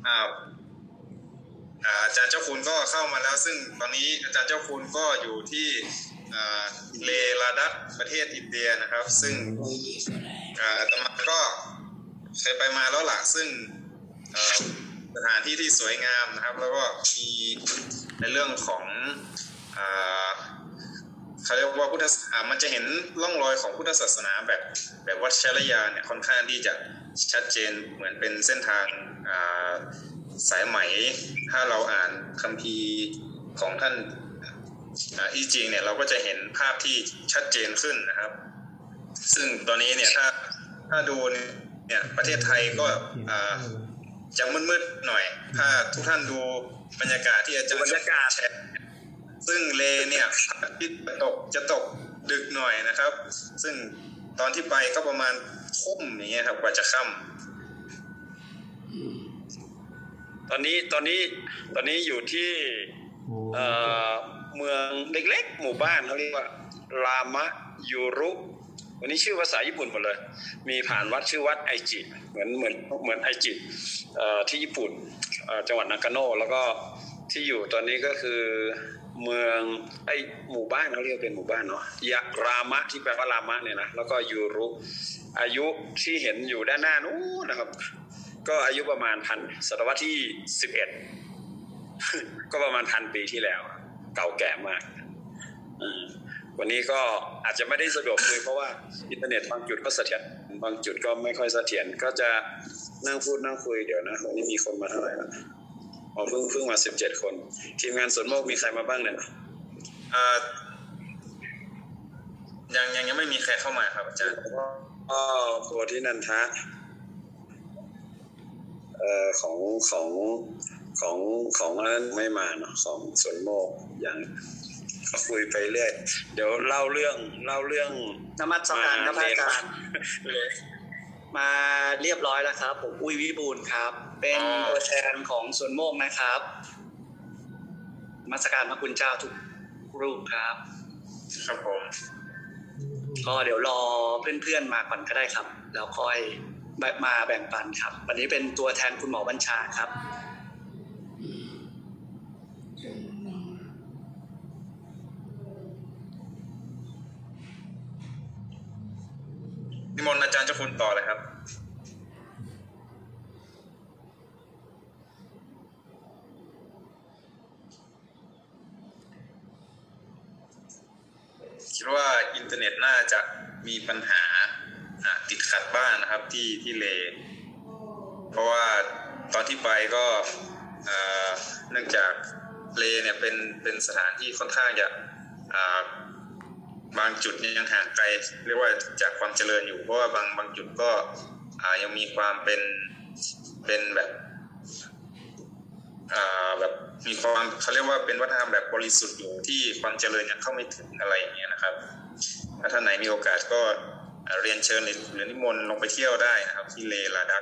อ่าอาจารย์เจ้าคุณก็เข้ามาแล้วซึ่งตอนนี้อาจารย์เจ้าคุณก็อยู่ที่เลลาดักประเทศอินเดียนะครับซึ่งอาตมาก็เคยไปมาแล้วล่ะซึ่งสถานที่ที่สวยงามนะครับแล้วก็มีในเรื่องของเขาเรียกว่าพุทธมันจะเห็นร่องรอยของพุทธศาสนาแบบวัชรยานเนี่ยค่อนข้างที่จะชัดเจนเหมือนเป็นเส้นทางสายไหมถ้าเราอ่านคัมภีร์ของท่านอีจริงเนี่ยเราก็จะเห็นภาพที่ชัดเจนขึ้นนะครับซึ่งตอนนี้เนี่ยถ้าดูเนี่ยประเทศไทยก็จะมืดๆหน่อยถ้าทุกท่านดูบรรยากาศที่อาจารย์บรรยากาศซึ่งเลเนี่ยที่จะตกดึกหน่อยนะครับซึ่งตอนที่ไปก็ประมาณทุ่มอย่างเงี้ยครับกว่าจะค่ำตอนนี้อยู่ที่เมืองเล็กๆหมู่บ้านเขาเรียกว่ารามะยูรุวันนี้ชื่อภาษาญี่ปุ่นหมดเลยมีผ่านวัดชื่อวัดไอจิเหมือนไอจิที่ญี่ปุ่นจังหวัดนากาโนะแล้วก็ที่อยู่ตอนนี้ก็คือเมืองหมู่บ้านเขาเรียกเป็นหมู่บ้านเนาะยะรามะที่แปลว่ารามะเนี่ยนะแล้วก็ยูรุอายุที่เห็นอยู่ด้านหน้านู้นนะครับก็อายุประมาณศตวรรษที่11ก็ประมาณ1,000 ปีที่แล้วเก่าแก่มากวันนี้ก็อาจจะไม่ได้สะดวกคุยเพราะว่าอินเทอร์เน็ตบางจุดก็เสถียรบางจุดก็ไม่ค่อยเสถียรก็จะนั่งพูดนั่งคุยเดี๋ยวนะวันนี้มีคนมาเท่าไหร่ละเพิ่งมา17 คนทีมงานสวนโมกมีใครมาบ้างเนี่ยยังไม่มีใครเข้ามาครับอาจารย์โพธินันทะของนั้นไม่มาเนาะของสวนโมกอย่างคุยไปเรื่อยเดี๋ยวเล่าเรื่องนมัสการครับอาจารย์มาเรียบร้อยแล้วครับผมอุ้ยวิบูลย์ครับเป็นตัวแทนของสวนโมกนะครับนมัสการพระคุณเจ้าทุกรูปครับครับผมก็เดี๋ยวรอเพื่อนๆมาก่อนก็ได้ครับแล้วค่อยมาแบ่งปันครับวันนี้เป็นตัวแทนคุณหมอบัญชาครับนิมนต์อาจารย์เจ้าคุณต่อเลยครับคิดว่าอินเทอร์เน็ตน่าจะมีปัญหาติดขัดบ้างนะครับที่เลเพราะว่าตอนที่ไปก็เนื่องจากเลเนี่ยเป็นสถานที่ค่อนข้างจะบางจุดยังห่างไกลเรียกว่าจากความเจริญอยู่เพราะว่าบางจุดก็ยังมีความเป็นแบบมีความเขาเรียกว่าเป็นวัฒนธรรมแบบบริสุทธิ์อยู่ที่ความเจริญยังเข้าไม่ถึงอะไรอย่างเงี้ยนะครับถ้าท่านไหนมีโอกาสก็เรียนเชิญหรือนิมนต์ลงไปเที่ยวได้นะครับที่เลลาดัก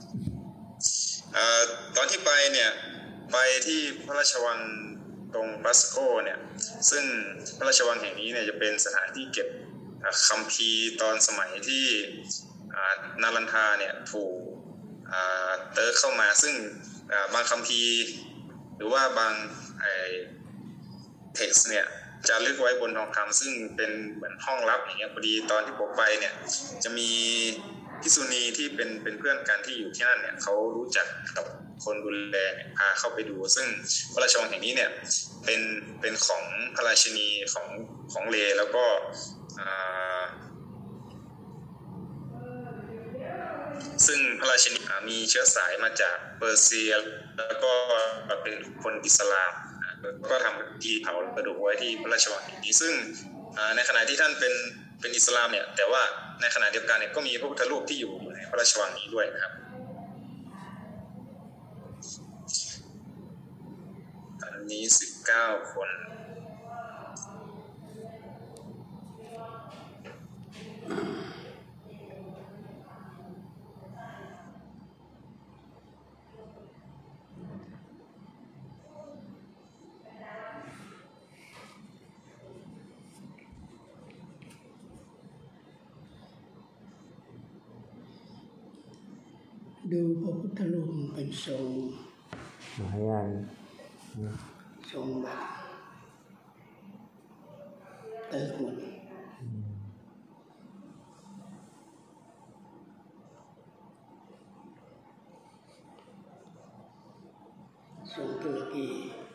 ตอนที่ไปเนี่ยไปที่พระราชวังตรงบัสโกเนี่ยซึ่งพระราชวังแห่งนี้เนี่ยจะเป็นสถานที่เก็บคัมภีร์ตอนสมัยที่นาลันทาเนี่ยถูกเติร์กเข้ามาซึ่งบางคัมภีร์หรือว่าบางเท็กซ์เนี่ยจะลึกไว้บนทองคำซึ่งเป็นเหมือนห้องลับอย่างเงี้ยพอดีตอนที่ผมไปเนี่ยจะมีภิกษุณีที่เป็นเพื่อนกันที่อยู่ที่นั่นเนี่ยเขารู้จักกับคนดูแลเนี่ยพาเข้าไปดูซึ่งพระราชวังแห่งนี้เนี่ยเป็นของพระราชินีของเลแล้วก็ซึ่งพระราชินีมีเชื้อสายมาจากเปอร์เซียแล้วก็เป็นคนอิสลามก็ทำพิธีเผากระดูกไว้ที่พระราชวังแห่งนี้ซึ่งในขณะที่ท่านเป็นอิสลามเนี่ยแต่ว่าในขณะเดียวกันเนี่ยก็มีพระพุทธรูปที่อยู่ในพระราชวังนี้ด้วยนะครับตอนนี้19 คนดูพระพุทธรูปเป็นทรงมหายานทรงแบบเติร์กหมดทรงตุรกี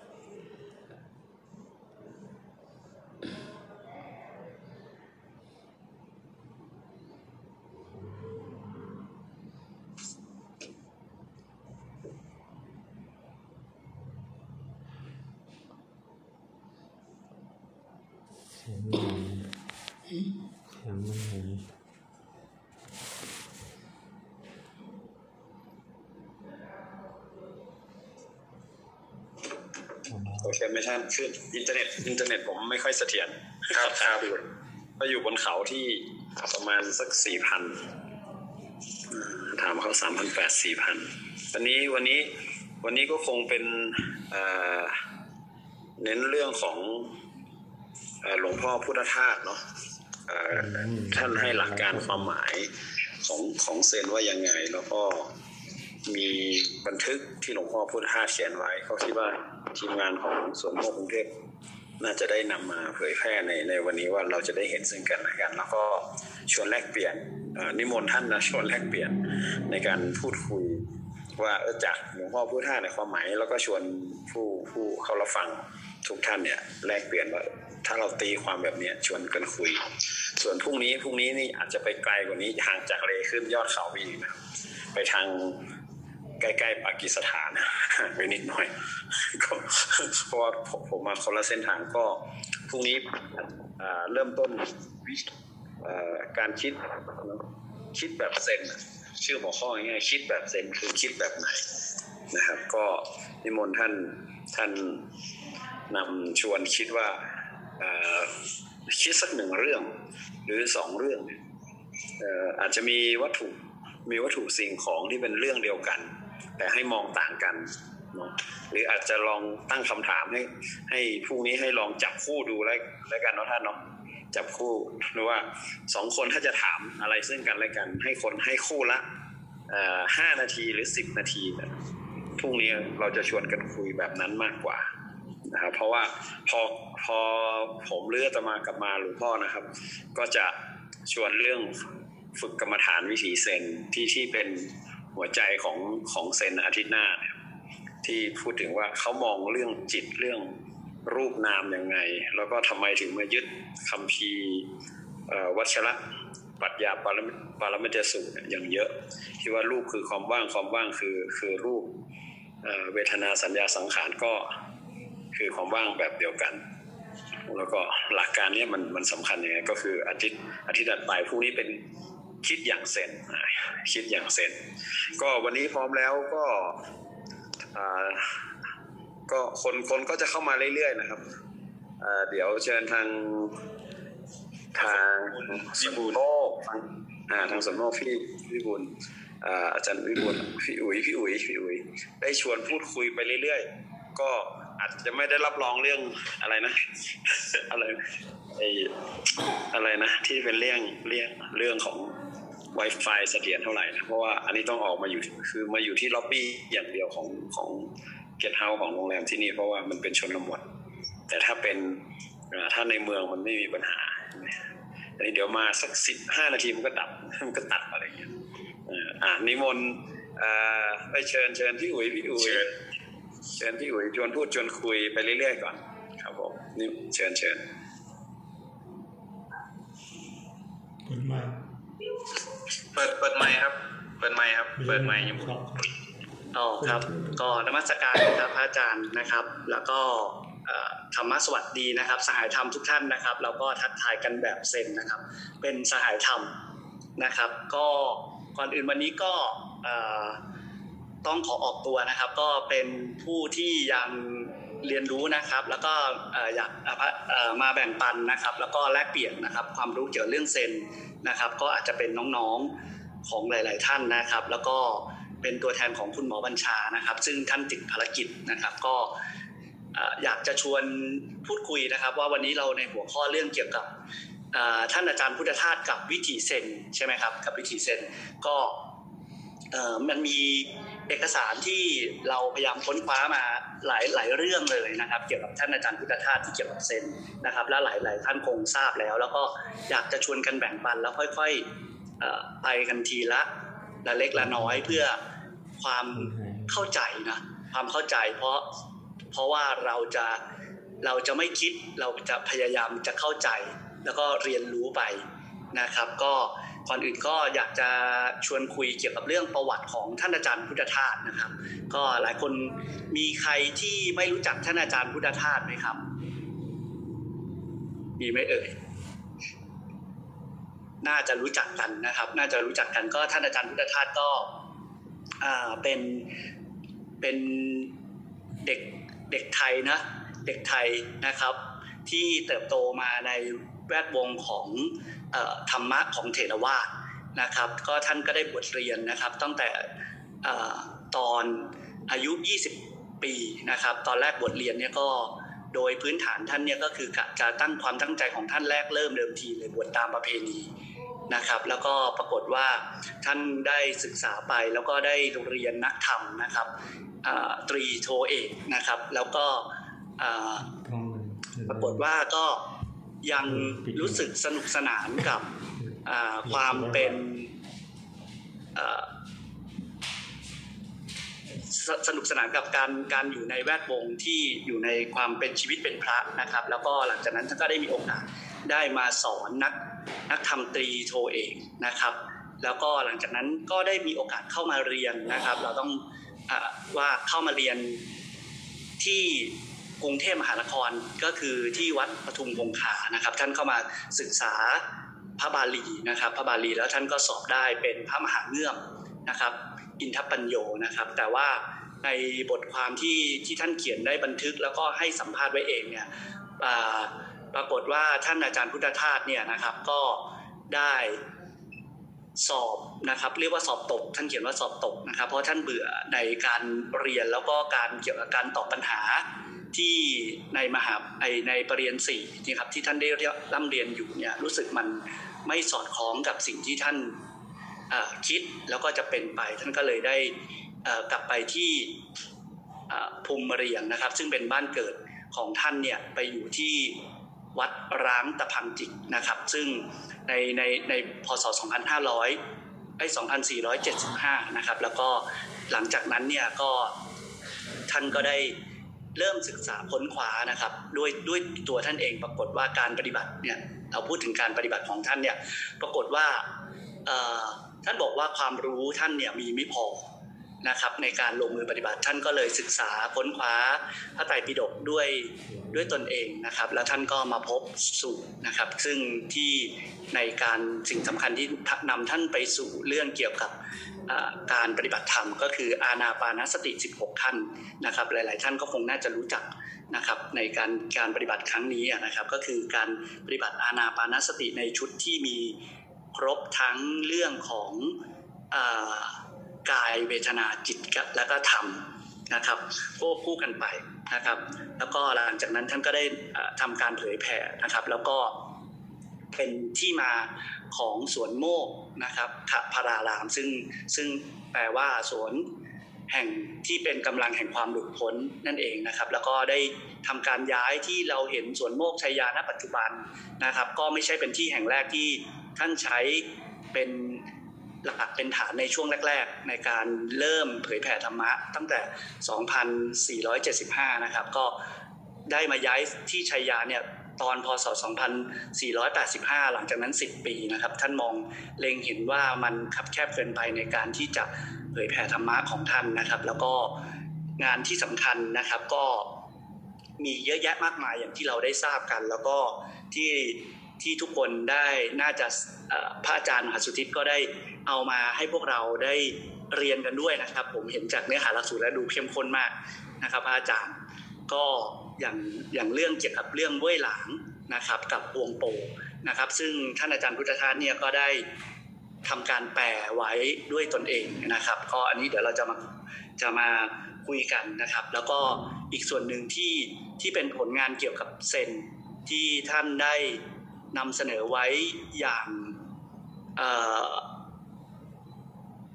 ยังไม่เห็นโอเคไม่ใช่คืออินเทอร์เน็ตผมไม่ค่อยเสถียรครับก็อยู่บนเขาที่ประมาณสัก 4,000 ถามเขา 3,800 4,000 วันนี้ก็คงเป็นเน้นเรื่องของหลวงพ่อพุทธทาสเนาะท่านให้หลักการความหมายของเซนว่ายังไงแล้วก็มีบันทึกที่หลวงพ่อพุทธทาสเขียนไว้เขาคิดว่าทีมงานของสวนโมกกรุงเทพน่าจะได้นำมาเผยแพร่ในวันนี้ว่าเราจะได้เห็นซึ่งกันและกันแล้วก็ชวนแลกเปลี่ยนนิมนต์ท่านนะชวนแลกเปลี่ยนในการพูดคุยว่าจากหลวงพ่อพุทธทาสในความหมายแล้วก็ชวนผู้เขารับฟังทุกท่านเนี่ยแลกเปลี่ยนว่าถ้าเราตีความแบบนี้ชวนกันคุยส่วนพรุ่งนี้นี่อาจจะไปไกลกว่านี้ห่างจากเลขึ้นยอดเขาอีกนะไปทางใกล้ๆปากีสถานไปนิดหน่อยเพราะว่าผมมาคนละเส้นทางก็พรุ่งนี้เริ่มต้นการคิดแบบเซนชื่อหัวข้อง่ายๆคิดแบบเซนคือคิดแบบไหนนะครับก็นิมนต์ท่านนำชวนคิดว่าคิดสักหนึ่งเรื่องหรือ2เรื่องอาจจะมีวัตถุสิ่งของที่เป็นเรื่องเดียวกันแต่ให้มองต่างกันเนาะหรืออาจจะลองตั้งคำถามให้พรุ่งนี้ให้ลองจับคู่ดูแล้วกันเนาะท่านเนาะจับคู่หรือว่า2คนถ้าจะถามอะไรซึ่งกันและกันให้คู่ละ5 นาทีหรือ10 นาทีพรุ่งนี้เราจะชวนกันคุยแบบนั้นมากกว่านะครับเพราะว่าพอผมเลือกจะมากลับมาหลวงพ่อนะครับก็จะชวนเรื่องฝึกกรรมฐานวิถีเซนที่เป็นหัวใจของเซนอาทิตย์หน้าเนี่ยที่พูดถึงว่าเขามองเรื่องจิตเรื่องรูปนามยังไงแล้วก็ทำไมถึงมายึดคัมภีร์วัชระปรัชญาปรมัตถสูตรอย่างเยอะที่ว่ารูปคือความว่างคือรูปเวทนาสัญญาสังขารก็คือความว่างแบบเดียวกันแล้วก็หลักการนี้มันสำคัญยังไงก็คืออาทิตย์ถัดไปพรุ่งนี้เป็นคิดอย่างเซนคิดอย่างเซนก็วันนี้พร้อมแล้วก็คนก็จะเข้ามาเรื่อยๆนะครับเดี๋ยวเชิญทางสมโนทางสมโนพี่บุญอาจารย์วิบูลพี่อุ๋ยได้ชวนพูดคุยไปเรื่อยๆก็อาจจะไม่ได้รับรองเรื่องอะไรนะอะไรนะที่เป็นเรื่องของ Wi-Fi เสถียรเท่าไหร่นะเพราะว่าอันนี้ต้องออกมาอยู่ที่ล็อบบี้อย่างเดียวของเกสต์เฮาส์ของโรงแรมที่นี่เพราะว่ามันเป็นชนบทแต่ถ้าในเมืองมันไม่มีปัญหาอันนี้เดี๋ยวมาสัก15 นาทีมันก็ตัดอะไรอย่างเงี้ยนิมนต์ไปเชิญพี่อุ๋ยเชิญพี่อุ๋ยชวนพูดชวนคุยไปเรื่อยๆก่อนครับผมนี่เชิญเปิดไมค์ครับเปิดไมค์ยังครับก็นมัสการครับพระอาจารย์นะครับแล้วก็ธรรมะสวัสดีนะครับสหายธรรมทุกท่านนะครับแล้วก็ทักทายกันแบบเซนนะครับเป็นสหายธรรมนะครับก็ก่อนอื่นวันนี้ก็ต้องขอออกตัวนะครับก็เป็นผู้ที่ยังเรียนรู้นะครับแล้วก็อยากมาแบ่งปันนะครับแล้วก็แลกเปลี่ยนนะครับความรู้เกี่ยวกับเรื่องเซนนะครับก็อาจจะเป็นน้องๆของหลายๆท่านนะครับแล้วก็เป็นตัวแทนของคุณหมอบัญชานะครับซึ่งท่านติดภารกิจนะครับก็อยากจะชวนพูดคุยนะครับว่าวันนี้เราในหัวข้อเรื่องเกี่ยวกับท่านอาจารย์พุทธทาสกับวิถีเซนใช่ไหมครับกับวิถีเซนก็มันมีเอกสารที่เราพยายามค้นคว้ามาหลายเรื่องเลยนะครับเกี่ยวกับท่านอาจารย์พุทธทาสที่เกี่ยวกับเซนนะครับและหลายท่านคงทราบแล้วก็อยากจะชวนกันแบ่งปันแล้วค่อยๆไปกันทีละเล็กละน้อยเพื่อความเข้าใจนะความเข้าใจเพราะว่าเราจะไม่คิดเราจะพยายามจะเข้าใจแล้วก็เรียนรู้ไปนะครับก็ก่อนอื่นก็อยากจะชวนคุยเกี่ยวกับเรื่องประวัติของท่านอาจารย์พุทธทาสนะครับก็หลายคนมีใครที่ไม่รู้จักท่านอาจารย์พุทธทาสไหมครับมีไหมเอ่ยน่าจะรู้จักกันนะครับน่าจะรู้จักกันก็ท่านอาจารย์พุทธทาสก็เป็นเด็กไทยนะเด็กไทยนะครับที่เติบโตมาในแวดวงของธรรมะของเถรวาทนะครับก็ท่านก็ได้บวชเรียนนะครับตั้งแต่ตอนอายุ20ปีนะครับตอนแรกบวชเรียนเนี่ยก็โดยพื้นฐานท่านเนี่ยก็คือจะตั้งความตั้งใจของท่านแรกเริ่มเดิมทีเลยบวชตามประเพณีนะครับแล้วก็ปรากฏว่าท่านได้ศึกษาไปแล้วก็ได้เรียนนักธรรมนะครับตรีโทเอกนะครับแล้วก็ปรากฏว่าก็ยังรู้สึกสนุกสนานกับความเป็นสนุกสนานกับการอยู่ในแวดวงที่อยู่ในความเป็นชีวิตเป็นพระนะครับแล้วก็หลังจากนั้นท่านก็ได้มีโอกาสได้มาสอนนักธรรมตรีโทเอกนะครับแล้วก็หลังจากนั้นก็ได้มีโอกาสเข้ามาเรียนนะครับเราต้องว่าเข้ามาเรียนที่กรุงเทพมหานครก็คือที่วัดปทุมคงคานะครับท่านเข้ามาศึกษาพระบาลีนะครับพระบาลีแล้วท่านก็สอบได้เป็นพระมหาเงื่อมนะครับอินทปัญโยนะครับแต่ว่าในบทความที่ท่านเขียนได้บันทึกแล้วก็ให้สัมภาษณ์ไว้เองเนี่ยปรากฏว่าท่านอาจารย์พุทธทาสเนี่ยนะครับก็ได้สอบนะครับเรียกว่าสอบตกท่านเขียนว่าสอบตกนะครับเพราะท่านเบื่อในการเรียนแล้วก็การเกี่ยวกับการตอบปัญหาที่ในปริญญา4นะครับที่ท่านได้ร่ำเรียนอยู่เนี่ยรู้สึกมันไม่สอดคล้องกับสิ่งที่ท่านคิดแล้วก็จะเป็นไปท่านก็เลยได้กลับไปที่ภูมิเรียงนะครับซึ่งเป็นบ้านเกิดของท่านเนี่ยไปอยู่ที่วัดร้างตะพังจิกนะครับซึ่งในพ.ศ. 2475นะครับแล้วก็หลังจากนั้นเนี่ยก็ท่านก็ได้เริ่มศึกษาค้นคว้านะครับด้วยตัวท่านเองปรากฏว่าการปฏิบัติเนี่ยเราพูดถึงการปฏิบัติของท่านเนี่ยปรากฏว่าท่านบอกว่าความรู้ท่านเนี่ยมีไม่พอนะครับในการลงมือปฏิบัติท่านก็เลยศึกษาค้นคว้าพระไตรปิฎกด้วยตนเองนะครับแล้วท่านก็มาพบสูตรนะครับซึ่งที่ในการสิ่งสำคัญที่นำท่านไปสู่เรื่องเกี่ยวกับการปฏิบัติธรรมก็คืออานาปานสติ16ขั้นนะครับหลายๆท่านก็คงน่าจะรู้จักนะครับในการปฏิบัติครั้งนี้นะครับก็คือการปฏิบัติอานาปานสติในชุดที่มีครบทั้งเรื่องของกายเวทนาจิตและก็ธรรมนะครับควบคู่กันไปนะครับแล้วก็หลังจากนั้นท่านก็ได้ทำการเผยแผ่นะครับแล้วก็เป็นที่มาของสวนโมกนะครับขพารารามซึ่งแปลว่าสวนแห่งที่เป็นกำลังแห่งความหลุดพ้นนั่นเองนะครับแล้วก็ได้ทำการย้ายที่เราเห็นสวนโมกชัยยาณปัจจุบันนะครับก็ไม่ใช่เป็นที่แห่งแรกที่ท่านใช้เป็นหลักเป็นฐานในช่วงแรกๆในการเริ่มเผยแผ่ธรรมะตั้งแต่ 2475 นะครับก็ได้มาย้ายที่ชัยยาเนี่ยตอนพ.ศ. 2485 หลังจากนั้น10ปีนะครับท่านมองเล็งเห็นว่ามันคับแคบเกินไปในการที่จะเผยแผ่ธรรมะของท่านนะครับแล้วก็งานที่สำคัญนะครับก็มีเยอะแยะมากมายอย่างที่เราได้ทราบกันแล้วก็ที่ทุกคนได้น่าจะพระอาจารย์มหาสุทธิก็ได้เอามาให้พวกเราได้เรียนกันด้วยนะครับผมเห็นจากเนื้อหาหลักสูตรแล้วดูเข้มข้นมากนะครับพระอาจารย์ก็อย่างเรื่องเกี่ยวกับเรื่องเว่ยหลางนะครับกับปวงโปนะครับซึ่งท่านอาจารย์พุทธทาสเนี่ยก็ได้ทำการแปลไว้ด้วยตนเองนะครับก็อันนี้เดี๋ยวเราจะมาคุยกันนะครับแล้วก็อีกส่วนหนึ่งที่เป็นผลงานเกี่ยวกับเซนที่ท่านได้นำเสนอไว้อย่าง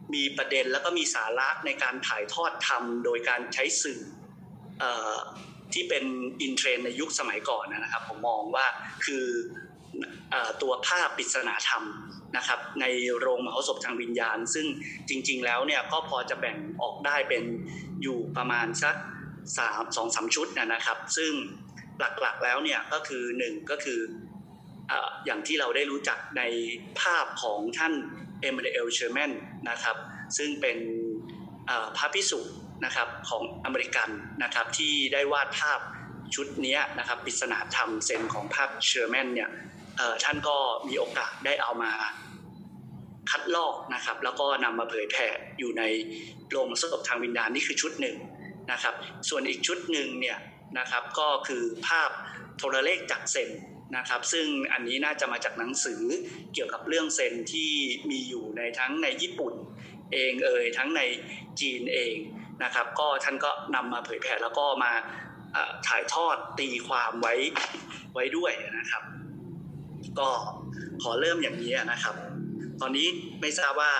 มีประเด็นแล้วก็มีสาระในการถ่ายทอดธรรมโดยการใช้สื่อที่เป็นอินเทรนด์ในยุคสมัยก่อนนะครับผมมองว่าคือตัวภาพปริศนาธรรมนะครับในโรงมโหสถทางวิญญาณซึ่งจริงๆแล้วเนี่ยก็พอจะแบ่งออกได้เป็นอยู่ประมาณสัก2-3 ชุดนะครับซึ่งหลักๆแล้วเนี่ยก็คือ1ก็คืออย่างที่เราได้รู้จักในภาพของท่านเอมานูเอล เชอร์แมนนะครับซึ่งเป็นพระภิกษุนะครับของอเมริกันนะครับที่ได้วาดภาพชุดนี้นะครับปริศนาธรรมเซนของภาพเชอร์แมนเนี่ยท่านก็มีโอกาสได้เอามาคัดลอกนะครับแล้วก็นำมาเผยแผ่อยู่ในโรงมโหสถทางวิญญาณนี่คือชุดหนึ่งนะครับส่วนอีกชุดหนึ่งเนี่ยนะครับก็คือภาพโทรเลขจากเซนนะครับซึ่งอันนี้น่าจะมาจากหนังสือเกี่ยวกับเรื่องเซนที่มีอยู่ในทั้งในญี่ปุ่นเองทั้งในจีนเองนะครับก็ท่านก็นำมาเผยแผ่แล้วก็มาถ่ายทอดตีความไว้ด้วยนะครับก็ขอเริ่มอย่างนี้นะครับตอนนี้ไม่ทราบว่า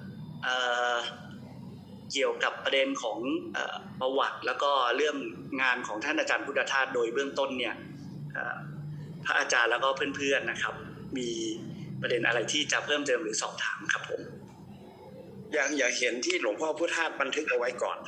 เกี่ยวกับประเด็นของประวัติแล้วก็เรื่องงานของท่านอาจารย์พุทธทาสโดยเบื้องต้นเนี่ยพระอาจารย์แล้วก็เพื่อนๆนะครับมีประเด็นอะไรที่จะเพิ่มเติมหรือสอบถามครับผมอยากเห็นที่หลวงพ่อพุทธทาสบันทึกเอาไว้ก่อน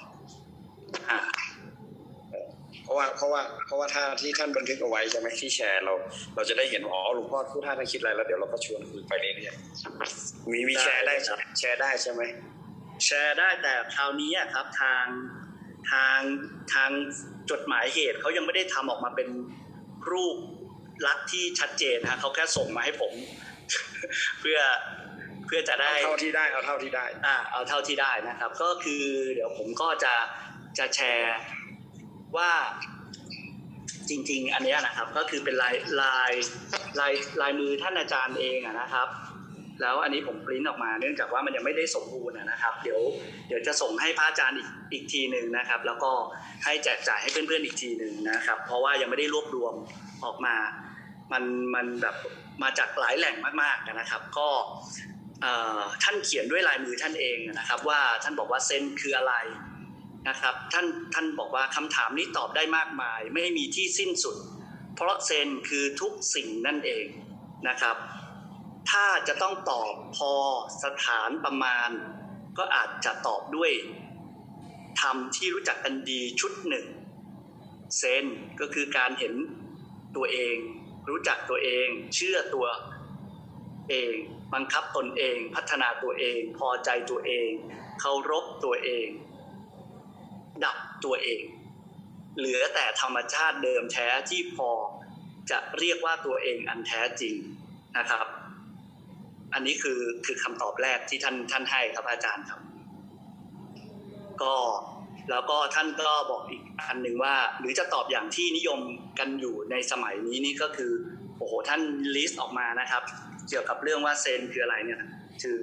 เพราะว่าถ้าที่ท่านบันทึกเอาไว้ใช่ไหมที่แชร์เราจะได้เห็นหลวงพ่อพุทธทาสท่านคิดอะไรแล้วเดี๋ยวเราก็ชวนคุยไปเรื่อยๆมีแชร์ได้แชร์ได้ใช่ไหมแชร์ได้แต่คราวนี้ครับทางจดหมายเหตุเขายังไม่ได้ทำออกมาเป็นรูปลักษณ์ที่ชัดเจนฮะเขาแค่ส่งมาให้ผมเพื่อจะได้เอาเท่าที่ได้เอาเท่าที่ได้นะครับก็คือเดี๋ยวผมก็จะแชร์ว่าจริงๆอันนี้นะครับก็คือเป็นลายมือท่านอาจารย์เองนะครับแล้วอันนี้ผมปริ้นออกมาเนื่องจากว่ามันยังไม่ได้สมบูรณ์นะครับเดี๋ยวจะส่งให้พระอาจารย์อีกทีนึงนะครับแล้วก็ให้แจกจ่ายให้เพื่อนๆอีกทีนึงนะครับเพราะว่ายังไม่ได้รวบรวมออกมามันแบบมาจากหลายแหล่งมากๆนะครับก็ท่านเขียนด้วยลายมือท่านเองนะครับว่าท่านบอกว่าเซนคืออะไรนะครับท่านบอกว่าคำถามนี้ตอบได้มากมายไม่มีที่สิ้นสุดเพราะเซนคือทุกสิ่งนั่นเองนะครับถ้าจะต้องตอบพอสถานประมาณก็อาจจะตอบด้วยธรรมที่รู้จักกันดีชุดหนึ่งเซนก็คือการเห็นตัวเองรู้จักตัวเองเชื่อตัวเองบังคับตนเองพัฒนาตัวเองพอใจตัวเองเคารพตัวเองดับตัวเองเหลือแต่ธรรมชาติเดิมแท้ที่พอจะเรียกว่าตัวเองอันแท้จริงนะครับอันนี้คือคำตอบแรกที่ท่านให้ครับอาจารย์ครับก็แล้วก็ท่านก็บอกอีกอันหนึ่งว่าหรือจะตอบอย่างที่นิยมกันอยู่ในสมัยนี้นี่ก็คือท่านลิสต์ออกมานะครับเกี่ยวกับเรื่องว่าเซนคืออะไรเนี่ยถึง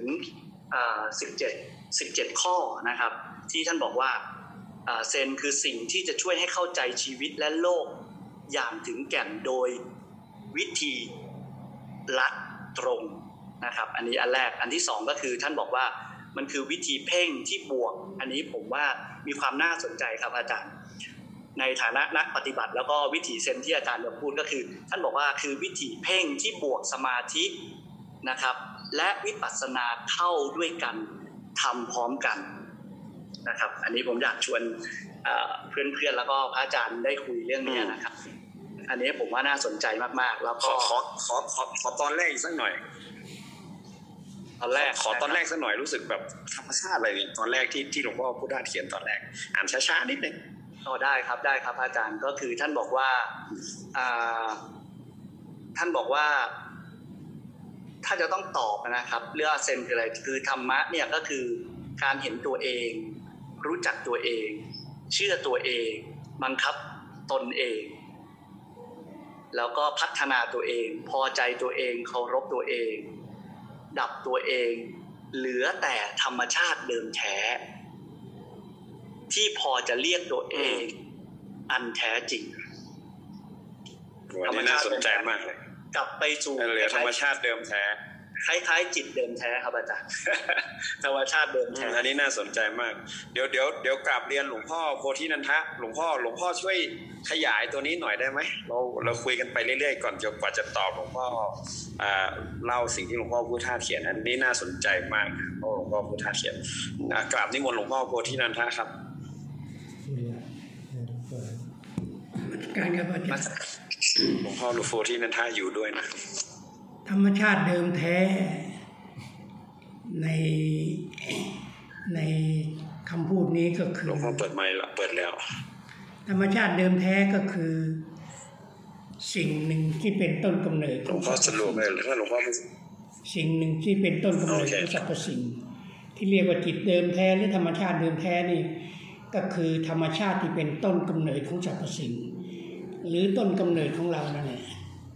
17ข้อนะครับที่ท่านบอกว่าเซนคือสิ่งที่จะช่วยให้เข้าใจชีวิตและโลกอย่างถึงแก่นโดยวิธีลัดตรงนะครับอันนี้อันแรกอันที่2ก็คือท่านบอกว่ามันคือวิธีเพ่งที่บวกอันนี้ผมว่ามีความน่าสนใจครับอาจารย์ในฐานะนักปฏิบัติแล้วก็วิถีเซนที่อาจารย์พูดก็คือท่านบอกว่าคือวิถีเพ่งที่บวกสมาธินะครับและวิปัสสนาเข้าด้วยกันทำพร้อมกันนะครับอันนี้ผมอยากชวนเพื่อนๆแล้วก็พระอาจารย์ได้คุยเรื่องนี้นะครับอันนี้ผมว่าน่าสนใจมากๆแล้วก็ขอตอนแรกอีกสักหน่อยตอนแรกสักหน่อยรู้สึกแบบธรรมชาติอะไรนี่ตอนแรกที่หลวงพ่อพุทธทาสเขียนตอนแรกอ่านช้าๆนิดนึงได้ครับอาจารย์ก็คือท่านบอกว่าถ้าจะต้องตอบนะครับเรื่องเซนคืออะไรคือธรรมะเนี่ยก็คือการเห็นตัวเองรู้จักตัวเองเชื่อตัวเองบังคับตนเองแล้วก็พัฒนาตัวเองพอใจตัวเองเคารพตัวเองดับตัวเองเหลือแต่ธรรมชาติเดิมแท้ที่พอจะเรียกตัวเองอันแท้จริงวันนี้น่าสนใจมากเลยกลับไปสู่เหลือธรรมชาติเดิมแท้คล้ายๆจิตเดิมแท้ครับอาจารย์ ธรรมชาติเดิมแท้อันนี้น่าสนใจมากเดี๋ยวกราบเรียนหลวงพ่อโพธินันทะหลวงพ่อช่วยขยายตัวนี้หน่อยได้ไหมเราคุยกันไปเรื่อยๆก่อนจนกว่าจะตอบหลวงพ่อเล่าสิ่งที่หลวงพ่อพุทธาเขียนอันนี้น่าสนใจมากเพราะหลวงพ่อพุทธาเขียนกราบนิมนต์หลวงพ่อโพธินันทะครับการกับอาจารย์หลวงพ่อโพธินันทะอยู่ด้วยนะธรรมชาติเดิมแท้ในคำพูดนี้ก็คือหลวงพ่อเปิดไมค์ละเปิดแล้วธรรมชาติเดิมแท้ก็คือสิ่งหนึ่งที่เป็นต้นกำเนิดหลวงพ่อสรุปเลยถ้าหลวงพ่อสิ่งหนึ่งที่เป็นต้นกำเนิดของสรรพสิ่งที่เรียกว่าจิตเดิมแท้หรือธรรมชาติเดิมแท้นี่ก็คือธรรมชาติที่เป็นต้นกำเนิดของสรรพสิ่งหรือต้นกำเนิดของเรานั่นแหละ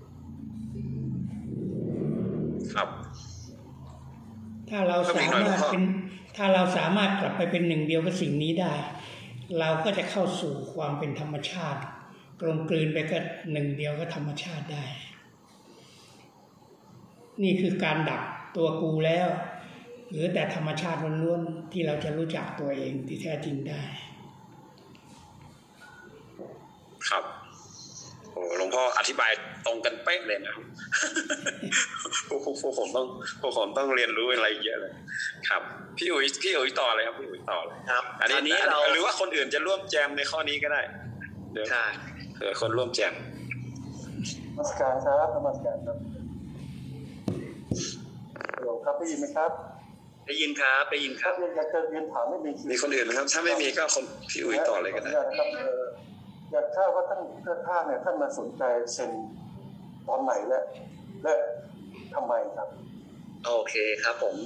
ครับถ้าเราสามารถกลับไปเป็นหนึ่งเดียวกับสิ่งนี้ได้เราก็จะเข้าสู่ความเป็นธรรมชาติกลมกลืนไปกับหนึ่งเดียวกับธรรมชาติได้นี่คือการดับตัวกูแล้วเหลือแต่ธรรมชาติล้วนๆที่เราจะรู้จักตัวเองที่แท้จริงได้ครับโอ้หลวงพ่ออธิบายตรงกันเป๊ะเลยนะครับพวกผมต้องเรียนรู้อะไรเยอะเลยครับพี่อุ๋ยต่อเลยครับพี่อุ๋ยต่อเลยครับอันนี้เราหรือว่าคนอื่นจะร่วมแจมในข้อนี้ก็ได้เดี๋ยวคนร่วมแจมนมัสการครับนมัสการครับฮัลโหลครับได้ยินไหมครับได้ยินครับอยากจะเรียนถามไม่มีคนอื่นไหมครับถ้าไม่มีก็คนพี่อุ๋ยต่อเลยก็ได้อยากทราบว่าท่านเนี่ยท่านมาสนใจเซนตอนไหนและทำไมครับโอเคครับผม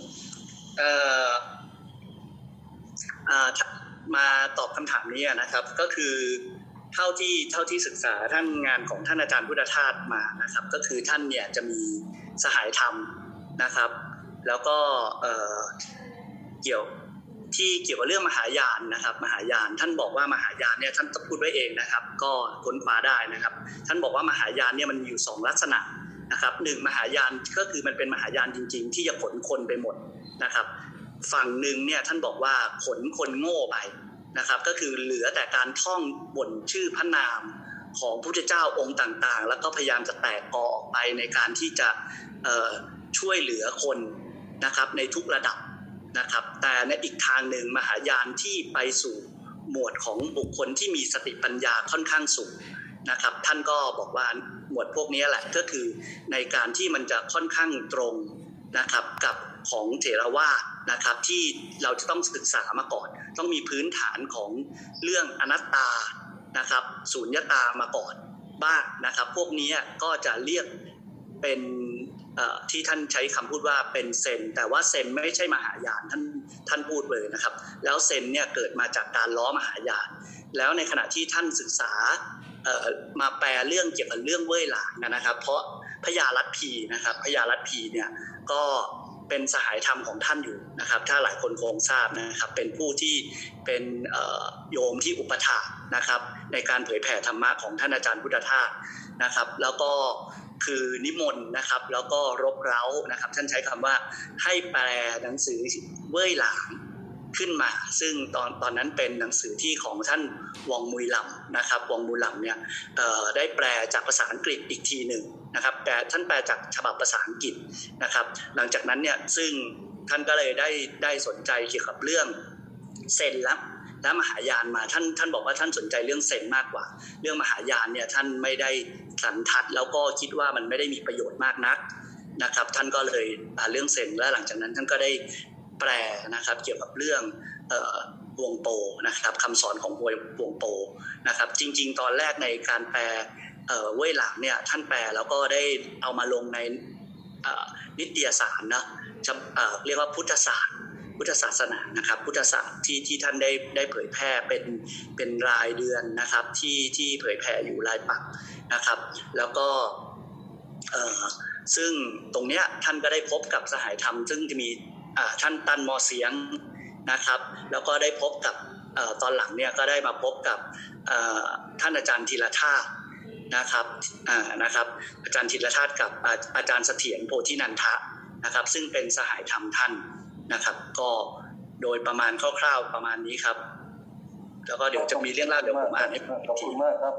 มาตอบคำถามนี้นะครับก็คือเท่าที่ศึกษาท่านงานของท่านอาจารย์พุทธทาสมานะครับก็คือท่านเนี่ยจะมีสหายธรรมนะครับแล้วก็เกี่ยวกับเรื่องมหายานนะครับมหายานท่านบอกว่ามหายานเนี่ยท่านพูดไว้เองนะครับก็ค้นคว้าได้นะครับท่านบอกว่ามหายานเนี่ยมันมีอยู่2ลักษณะนะครับ1มหายานก็คือมันเป็นมหายานจริงๆที่จะขนคนไปหมดนะครับฝั่งหนึ่งเนี่ยท่านบอกว่าขนคนโง่ไปนะครับก็คือเหลือแต่การท่องบนชื่อพระนามของพระพุทธเจ้าองค์ต่างๆแล้วก็พยายามจะแตกกอออกไปในการที่จะช่วยเหลือคนนะครับในทุกระดับนะครับแต่ในอีกทางหนึ่งมหายานที่ไปสู่หมวดของบุคคลที่มีสติปัญญาค่อนข้างสูงนะครับท่านก็บอกว่าหมวดพวกนี้แหละก็คือในการที่มันจะค่อนข้างตรงนะครับกับของเถรวาทนะครับที่เราจะต้องศึกษามาก่อนต้องมีพื้นฐานของเรื่องอนัตตานะครับสุญญตามาก่อนบ้างนะครับพวกนี้ก็จะเรียกเป็นที่ท่านใช้คำพูดว่าเป็นเซนแต่ว่าเซนไม่ใช่มหายานท่านพูดเลยนะครับแล้วเซนเนี่ยเกิดมาจากการล้อมหายานแล้วในขณะที่ท่านศึกษามาแปลเรื่องเกี่ยวกับเรื่องเว่ยหลางนะครับเพราะพญาลัทธีนะครับพญาลัทธีเนี่ยก็เป็นสหายธรรมของท่านอยู่นะครับถ้าหลายคนคงทราบนะครับเป็นผู้ที่เป็นโยมที่อุปถากนะครับในการเผยแผ่ธรรมะของท่านอาจารย์พุทธทาสนะครับแล้วก็คือนิมนต์นะครับแล้วก็รบเร้านะครับท่านใช้คำว่าให้แปลหนังสือเว่ยหลางขึ้นมาซึ่งตอนนั้นเป็นหนังสือที่ของท่านวองมุยลำนะครับวองมุยลำเนี่ยได้แปลจากภาษาอังกฤษอีกทีหนึ่งนะครับแต่ท่านแปลจากฉบับภาษาอังกฤษนะครับหลังจากนั้นเนี่ยซึ่งท่านก็เลยได้สนใจเกี่ยวกับเรื่องเซนและมหายานมาท่านบอกว่าท่านสนใจเรื่องเซนมากกว่าเรื่องมหายานเนี่ยท่านไม่ได้สันทัดแล้วก็คิดว่ามันไม่ได้มีประโยชน์มากนักนะครับท่านก็เลยเรื่องเซนและหลังจากนั้นท่านก็ได้แปลนะครับเกี่ยวกับเรื่องฮวงโปนะครับคำสอนของฮวงโปนะครับจริงๆตอนแรกในการแปลเว่ยหลางเนี่ยท่านแปลแล้วก็ได้เอามาลงในนิตยสารนะเรียกว่าพุทธศาสนานะครับพุทธศาสตร์ที่ท่านได้เผยแพร่เป็นรายเดือนนะครับที่เผยแพร่อยู่รายปักนะครับแล้วก็ซึ่งตรงเนี้ยท่านก็ได้พบกับสหายธรรมซึ่งจะมีท่านตันมอเสียงนะครับแล้วก็ได้พบกับตอนหลังเนี่ยก็ได้มาพบกับท่านอาจารย์ธีรธาตุนะครับอาจารย์ธีรธาตุกับอาจารย์เสถียรโพธินันทะนะครับซึ่งเป็นสหายธรรมท่านนะครับก็โดยประมาณคร่าวๆประมาณนี้ครับแล้วก็เดี๋ยวจะมีเรื่องเล่าเดี๋ยวผมอ่านให้ขอบคุณมากครับ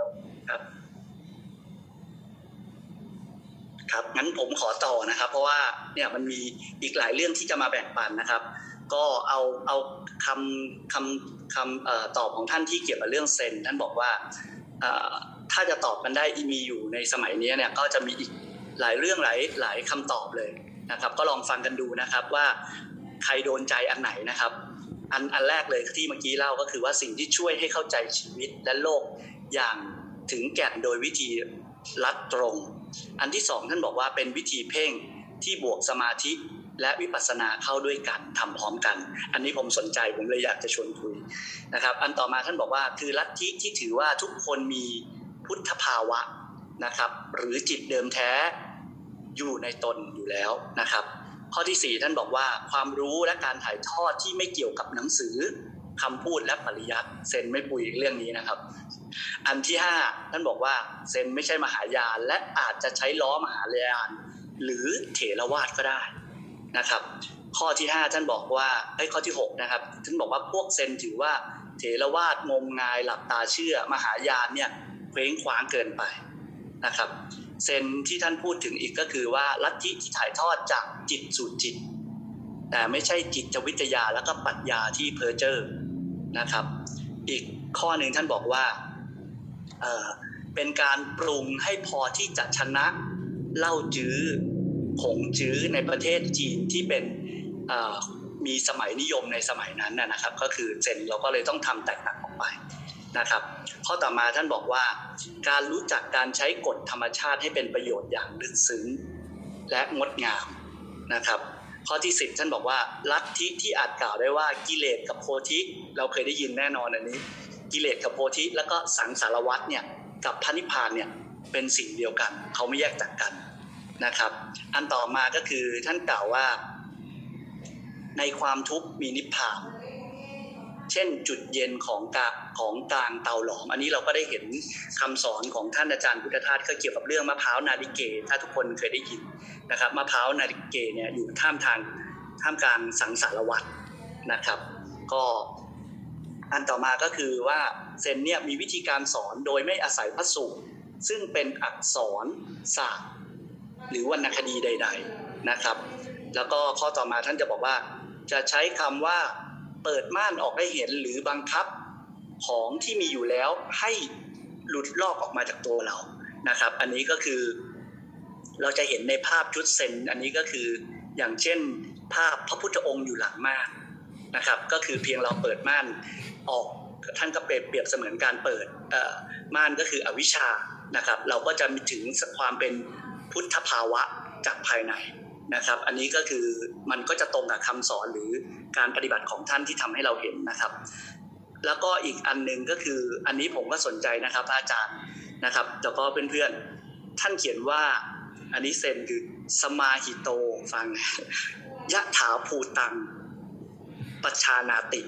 ครับงั้นผมขอต่อนะครับเพราะว่าเนี่ยมันมีอีกหลายเรื่องที่จะมาแบ่งปันนะครับก็เอาคำตอบของท่านที่เกี่ยวกับเรื่องเซนท่านบอกว่าถ้าจะตอบกันได้มีอยู่ในสมัยนี้เนี่ยก็จะมีอีกหลายเรื่องหลายคำตอบเลยนะครับก็ลองฟังกันดูนะครับว่าใครโดนใจอันไหนนะครับอันแรกเลยที่เมื่อกี้เล่าก็คือว่าสิ่งที่ช่วยให้เข้าใจชีวิตและโลกอย่างถึงแก่นโดยวิธีลัดตรงอันที่สองท่านบอกว่าเป็นวิธีเพ่งที่บวกสมาธิและวิปัสสนาเข้าด้วยกันทำพร้อมกันอันนี้ผมสนใจผมเลยอยากจะชวนคุยนะครับอันต่อมาท่านบอกว่าคือลัทธิที่ถือว่าทุกคนมีพุทธภาวะนะครับหรือจิตเดิมแท้อยู่ในตนอยู่แล้วนะครับข้อที่4ท่านบอกว่าความรู้และการถ่ายทอดที่ไม่เกี่ยวกับหนังสือคำพูดและปริยัติเซนไม่ปุยเรื่องนี้นะครับอันที่5ท่านบอกว่าเซนไม่ใช่มหายานและอาจจะใช้ล้อมหายานหรือเถรวาทก็ได้นะครับข้อที่5ท่านบอกว่าข้อที่6นะครับท่านบอกว่าพวกเซนถือว่าเถรวาทงมงายหลับตาเชื่อมหายานเนี่ยเคว้งคว้างเกินไปนะครับเซนที่ท่านพูดถึงอีกก็คือว่าลัทธิที่ถ่ายทอดจากจิตสู่จิตแต่ไม่ใช่จิตวิทยาแล้วก็ปรัชญาที่เพ้อเจ้อนะครับอีกข้อหนึ่งท่านบอกว่าเป็นการปรุงให้พอที่จะชนะเล่าจื้อผงจื้อในประเทศจีนที่เป็นมีสมัยนิยมในสมัยนั้นนะครับก็คือเซนเราก็เลยต้องทำแตกต่างออกไปนะครับข้อต่อมาท่านบอกว่าการรู้จักการใช้กฎธรรมชาติให้เป็นประโยชน์อย่างลึกซึ้งและงดงามนะครับข้อที่10ท่านบอกว่าลัทธิที่อาจกล่าวได้ว่ากิเลสกับโพธิเราเคยได้ยินแน่นอนอันนี้กิเลสกับโพธิแล้วก็สังสารวัฏเนี่ยกับพระนิพพานเนี่ยเป็นสิ่งเดียวกันเขาไม่แยกจากกันนะครับอันต่อมาก็คือท่านกล่าวว่าในความทุกข์มีนิพพานเช่นจุดเย็นของกลางเตาหลอมอันนี้เราก็ได้เห็นคำสอนของท่านอาจารย์พุทธทาสก็เกี่ยวกับเรื่องมะพร้าวนาฬิเกถ้าทุกคนเคยได้ยินนะครับมะพร้าวนาฬิเกเนี่ยอยู่ท่ามกลางสังสารวัฏนะครับก็อันต่อมาก็คือว่าเซนเนี่ยมีวิธีการสอนโดยไม่อาศัยพระสูตรซึ่งเป็นอักษรศาสตร์หรือวรรณคดีใดๆนะครับแล้วก็ข้อต่อมาท่านจะบอกว่าจะใช้คำว่าเปิดม่านออกให้เห็นหรือบังคับของที่มีอยู่แล้วให้หลุดลอกออกมาจากตัวเรานะครับอันนี้ก็คือเราจะเห็นในภาพชุดเซนอันนี้ก็คืออย่างเช่นภาพพระพุทธองค์อยู่หลังม่านนะครับก็คือเพียงเราเปิดม่านออกท่านก็เปรียบเสมือนการเปิดม่านก็คืออวิชชานะครับเราก็จะมีถึงความเป็นพุทธภาวะจากภายในนะครับอันนี้ก็คือมันก็จะตรงกับคำสอนหรือการปฏิบัติของท่านที่ทำให้เราเห็นนะครับแล้วก็อีกอันนึงก็คืออันนี้ผมก็สนใจนะครับอาจารย์นะครับแล้วก็เพื่อนๆท่านเขียนว่าอันนี้เซนคือสมาหิโตฟังยะถาภูตังปัจฉานาติ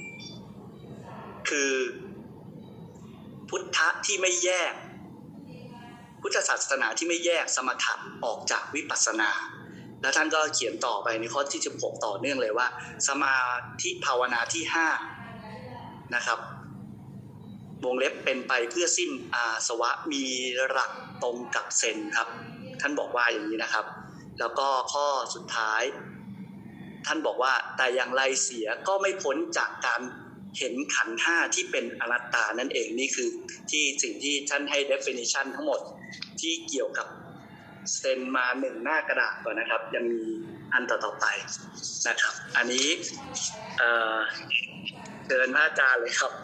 คือพุทธะที่ไม่แยกพุทธศาสนาที่ไม่แยกสมถะออกจากวิปัสสนาแล้วท่านก็เขียนต่อไปในข้อที่16ต่อเนื่องเลยว่าสมาธิภาวนาที่5นะครับวงเล็บเป็นไปเพื่อสิ้นอาสวะมีหลักตรงกับเซนครับท่านบอกว่าอย่างนี้นะครับแล้วก็ข้อสุดท้ายท่านบอกว่าแต่อย่างไรเสียก็ไม่พ้นจากการเห็นขันธ์5ที่เป็นอนัตตานั่นเองนี่คือที่สิ่งที่ท่านให้ definition ทั้งหมดที่เกี่ยวกับเซนมา1หน้ากระดาษก่อนนะครับยังมีอันต่อไปนะครับอันนี้เชิญพระอาจารย์เลยครับ